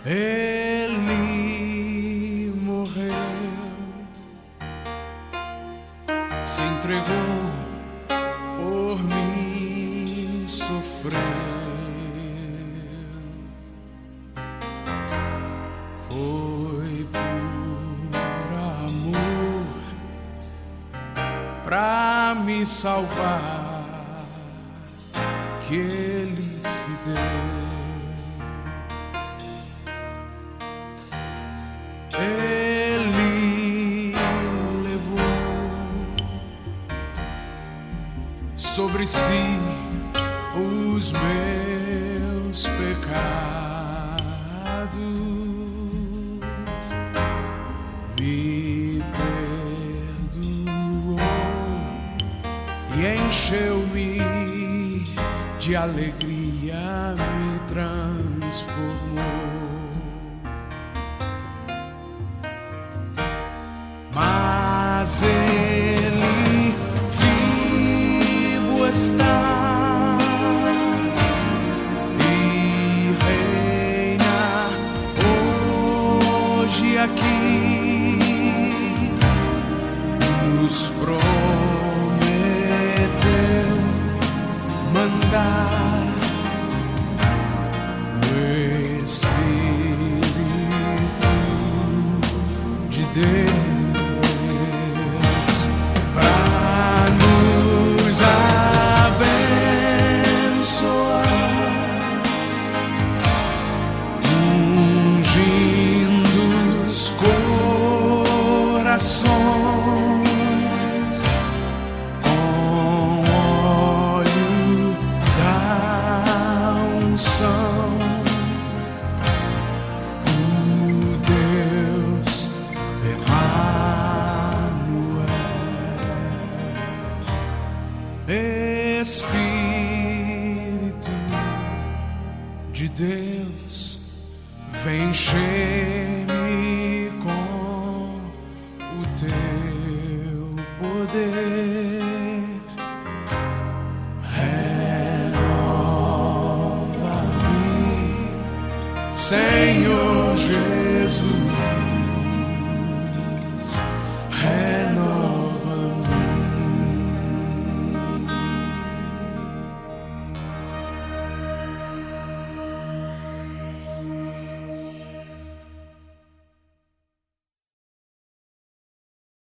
Ele morreu, se entregou por mim, sofreu. Foi por amor pra me salvar que ele se deu. Ele levou sobre si os meus pecados, me perdoou e encheu-me de alegria, me transformou. Mas ele vivo está e reina hoje aqui, nos prometeu mandar o Espírito de Deus nos abençoar, ungindo os corações com óleo da unção, o Deus Espírito de Deus, vem encher-me com o teu poder, renova-me, Senhor Jesus.